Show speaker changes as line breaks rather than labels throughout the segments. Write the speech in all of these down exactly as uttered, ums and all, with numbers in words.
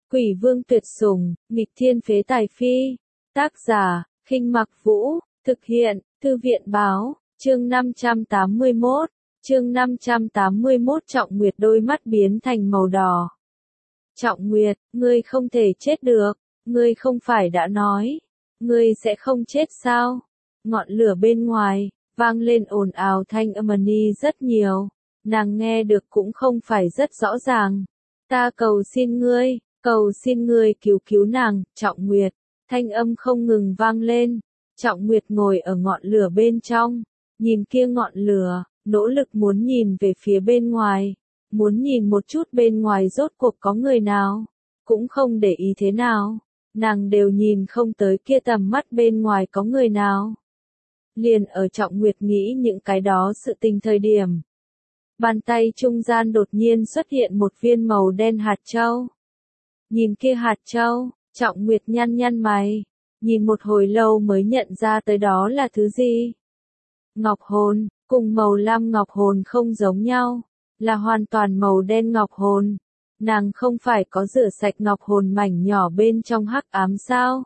Quỷ vương tuyệt sủng, nghịch thiên phế tài phi. Tác giả, Khinh Mặc Vũ, thực hiện, Thư viện báo, chương năm trăm tám mươi mốt, chương năm trăm tám mươi mốt Trọng Nguyệt đôi mắt biến thành màu đỏ. Trọng Nguyệt, ngươi không thể chết được, ngươi không phải đã nói, ngươi sẽ không chết sao? Ngọn lửa bên ngoài, vang lên ồn ào thanh âm ni rất nhiều, nàng nghe được cũng không phải rất rõ ràng. Ta cầu xin ngươi, cầu xin ngươi cứu cứu nàng, Trọng Nguyệt. Thanh âm không ngừng vang lên. Trọng Nguyệt ngồi ở ngọn lửa bên trong, nhìn kia ngọn lửa, nỗ lực muốn nhìn về phía bên ngoài, muốn nhìn một chút bên ngoài rốt cuộc có người nào, cũng không để ý thế nào, nàng đều nhìn không tới kia tầm mắt bên ngoài có người nào. Liền ở Trọng Nguyệt nghĩ những cái đó sự tình thời điểm. Bàn tay trung gian đột nhiên xuất hiện một viên màu đen hạt châu. Nhìn kia hạt châu, Trọng Nguyệt nhăn nhăn mày, nhìn một hồi lâu mới nhận ra tới đó là thứ gì. Ngọc hồn, cùng màu lam ngọc hồn không giống nhau, là hoàn toàn màu đen ngọc hồn. Nàng không phải có rửa sạch ngọc hồn mảnh nhỏ bên trong hắc ám sao?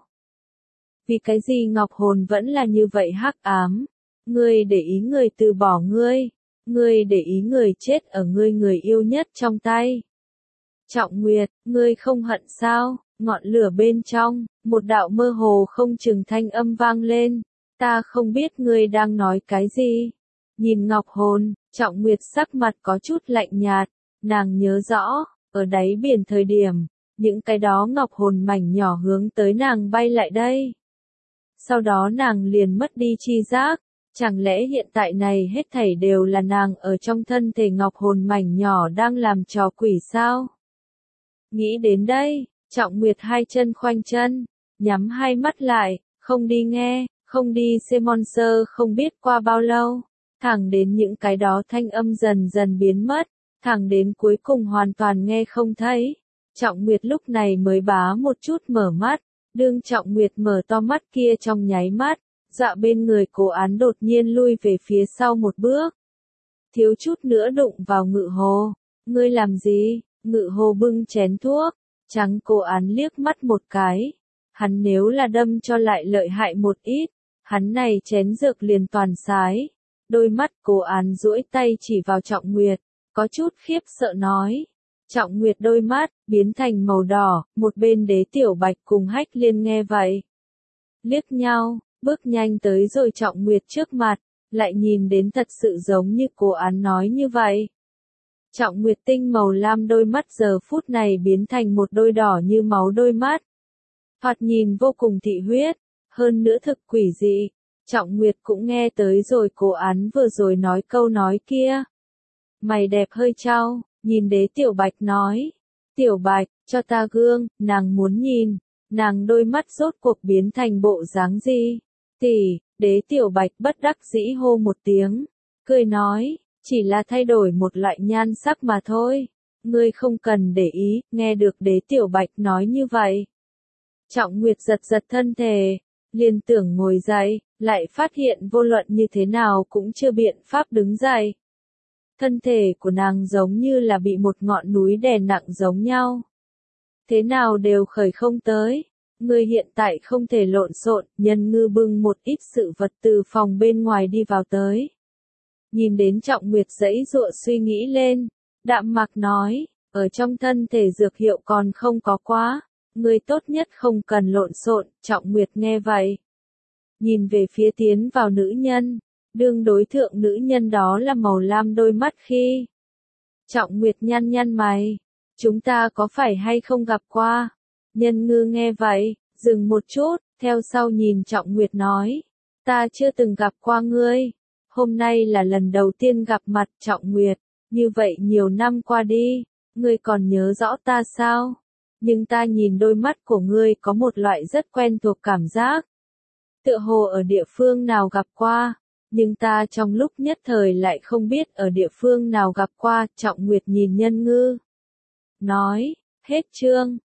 Vì cái gì ngọc hồn vẫn là như vậy hắc ám? Ngươi để ý người từ bỏ ngươi, ngươi để ý người chết ở ngươi người yêu nhất trong tay. Trọng Nguyệt, ngươi không hận sao? Ngọn lửa bên trong, một đạo mơ hồ không chừng thanh âm vang lên. Ta không biết ngươi đang nói cái gì. Nhìn ngọc hồn, Trọng Nguyệt sắc mặt có chút lạnh nhạt. Nàng nhớ rõ, ở đáy biển thời điểm, những cái đó ngọc hồn mảnh nhỏ hướng tới nàng bay lại đây. Sau đó nàng liền mất đi chi giác. Chẳng lẽ hiện tại này hết thảy đều là nàng ở trong thân thể ngọc hồn mảnh nhỏ đang làm trò quỷ sao? Nghĩ đến đây, Trọng Nguyệt hai chân khoanh chân, nhắm hai mắt lại, không đi nghe, không đi xem monster không biết qua bao lâu, thẳng đến những cái đó thanh âm dần dần biến mất, thẳng đến cuối cùng hoàn toàn nghe không thấy. Trọng Nguyệt lúc này mới bá một chút mở mắt, đương Trọng Nguyệt mở to mắt kia trong nháy mắt, dạ bên người Cố Án đột nhiên lui về phía sau một bước. Thiếu chút nữa đụng vào Ngự Hồ, ngươi làm gì? Ngự Hồ bưng chén thuốc, trắng Cố Án liếc mắt một cái. Hắn nếu là đâm cho lại lợi hại một ít, hắn này chén dược liền toàn sái. Đôi mắt Cố Án duỗi tay chỉ vào Trọng Nguyệt, có chút khiếp sợ nói. Trọng Nguyệt đôi mắt, biến thành màu đỏ, một bên Đế Tiểu Bạch cùng Hách Liên nghe vậy. Liếc nhau, bước nhanh tới rồi Trọng Nguyệt trước mặt, lại nhìn đến thật sự giống như Cố Án nói như vậy. Trọng Nguyệt tinh màu lam đôi mắt giờ phút này biến thành một đôi đỏ như máu đôi mắt. Thoạt nhìn vô cùng thị huyết, hơn nữa thực quỷ dị. Trọng Nguyệt cũng nghe tới rồi Cố Án vừa rồi nói câu nói kia. Mày đẹp hơi trao, nhìn Đế Tiểu Bạch nói. Tiểu Bạch, cho ta gương, nàng muốn nhìn, nàng đôi mắt rốt cuộc biến thành bộ dáng gì? Tỷ, Đế Tiểu Bạch bất đắc dĩ hô một tiếng, cười nói. Chỉ là thay đổi một loại nhan sắc mà thôi. Ngươi không cần để ý, nghe được Đế Tiểu Bạch nói như vậy. Trọng Nguyệt giật giật thân thể, liền tưởng ngồi dậy, lại phát hiện vô luận như thế nào cũng chưa biện pháp đứng dậy. Thân thể của nàng giống như là bị một ngọn núi đè nặng giống nhau. Thế nào đều khởi không tới. Ngươi hiện tại không thể lộn xộn, Nhân Ngư bưng một ít sự vật từ phòng bên ngoài đi vào tới. Nhìn đến Trọng Nguyệt giãy giụa suy nghĩ lên, đạm mạc nói, ở trong thân thể dược hiệu còn không có quá, ngươi tốt nhất không cần lộn xộn. Trọng Nguyệt nghe vậy, nhìn về phía tiến vào nữ nhân, đương đối thượng nữ nhân đó là màu lam đôi mắt khi. Trọng Nguyệt nhăn nhăn mày, chúng ta có phải hay không gặp qua? Nhân Ngư nghe vậy, dừng một chút, theo sau nhìn Trọng Nguyệt nói, ta chưa từng gặp qua ngươi. Hôm nay là lần đầu tiên gặp mặt. Trọng Nguyệt, như vậy nhiều năm qua đi, ngươi còn nhớ rõ ta sao? Nhưng ta nhìn đôi mắt của ngươi có một loại rất quen thuộc cảm giác. Tựa hồ ở địa phương nào gặp qua, nhưng ta trong lúc nhất thời lại không biết ở địa phương nào gặp qua. Trọng Nguyệt nhìn Nhân Ngư, nói, hết chương.